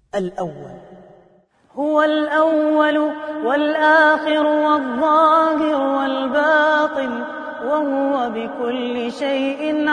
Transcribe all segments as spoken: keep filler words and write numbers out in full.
الأول. هو الأول والآخر والظاهر والباطن وهو بكل شيء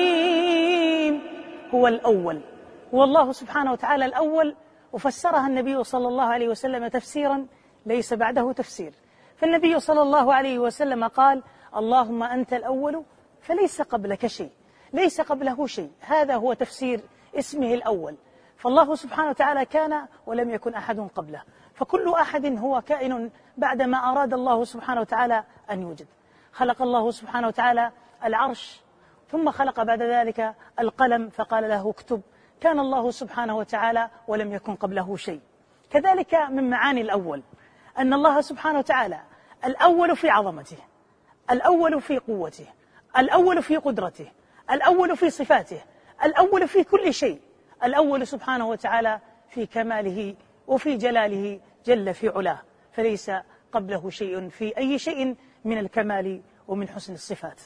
عليم. هو الأول، هو الله سبحانه وتعالى الأول، وفسرها النبي صلى الله عليه وسلم تفسيرا ليس بعده تفسير. فالنبي صلى الله عليه وسلم قال: اللهم أنت الأول فليس قبلك شيء، ليس قبله شيء. هذا هو تفسير اسمه الأول. فالله سبحانه وتعالى كان ولم يكن أحد قبله، فكل أحد هو كائن بعدما أراد الله سبحانه وتعالى أن يوجد. خلق الله سبحانه وتعالى العرش، ثم خلق بعد ذلك القلم فقال له اكتب. كان الله سبحانه وتعالى ولم يكن قبله شيء. كذلك من معاني الأول أن الله سبحانه وتعالى الأول في عظمته، الأول في قوته، الأول في قدرته، الأول في صفاته، الأول في كل شيء، الأول سبحانه وتعالى في كماله وفي جلاله جل في علاه، فليس قبله شيء في أي شيء من الكمال ومن حسن الصفات.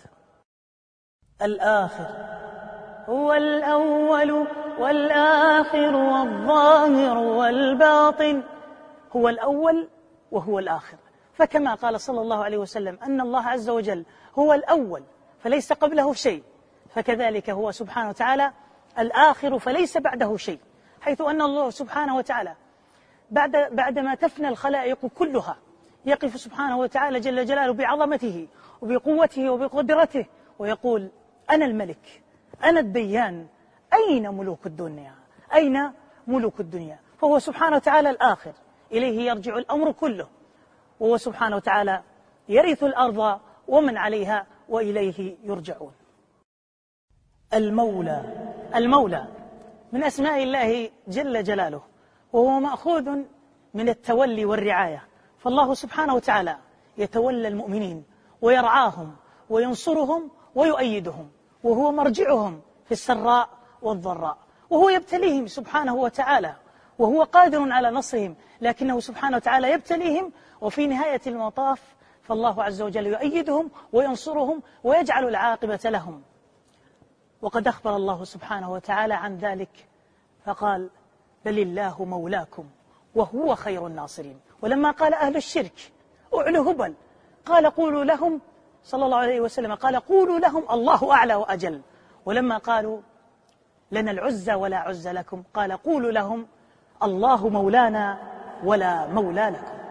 الآخر. هو الأول والآخر والظاهر والباطن. هو الأول وهو الآخر، فكما قال صلى الله عليه وسلم أن الله عز وجل هو الأول فليس قبله شيء، فكذلك هو سبحانه وتعالى الآخر فليس بعده شيء، حيث أن الله سبحانه وتعالى بعد بعدما تفنى الخلائق كلها يقف سبحانه وتعالى جل جلاله بعظمته وبقوته وبقدرته ويقول: أنا الملك، أنا الديان، أين ملوك الدنيا؟ أين ملوك الدنيا؟ فهو سبحانه وتعالى الآخر، إليه يرجع الأمر كله، وهو سبحانه وتعالى يرث الأرض ومن عليها وإليه يرجعون. المولى. المولى من أسماء الله جل جلاله، وهو مأخوذ من التولي والرعاية، فالله سبحانه وتعالى يتولى المؤمنين ويرعاهم وينصرهم ويؤيدهم، وهو مرجعهم في السراء والضراء، وهو يبتليهم سبحانه وتعالى، وهو قادر على نصرهم، لكنه سبحانه وتعالى يبتليهم، وفي نهاية المطاف فالله عز وجل يؤيدهم وينصرهم ويجعل العاقبة لهم. وقد أخبر الله سبحانه وتعالى عن ذلك فقال: بل الله مولاكم وهو خير الناصرين. ولما قال أهل الشرك أعلوا هبل قال قولوا لهم، صلى الله عليه وسلم قال: قولوا لهم الله أعلى وأجل. ولما قالوا لنا العزى ولا عز لكم قال: قولوا لهم الله مولانا ولا مولى لكم.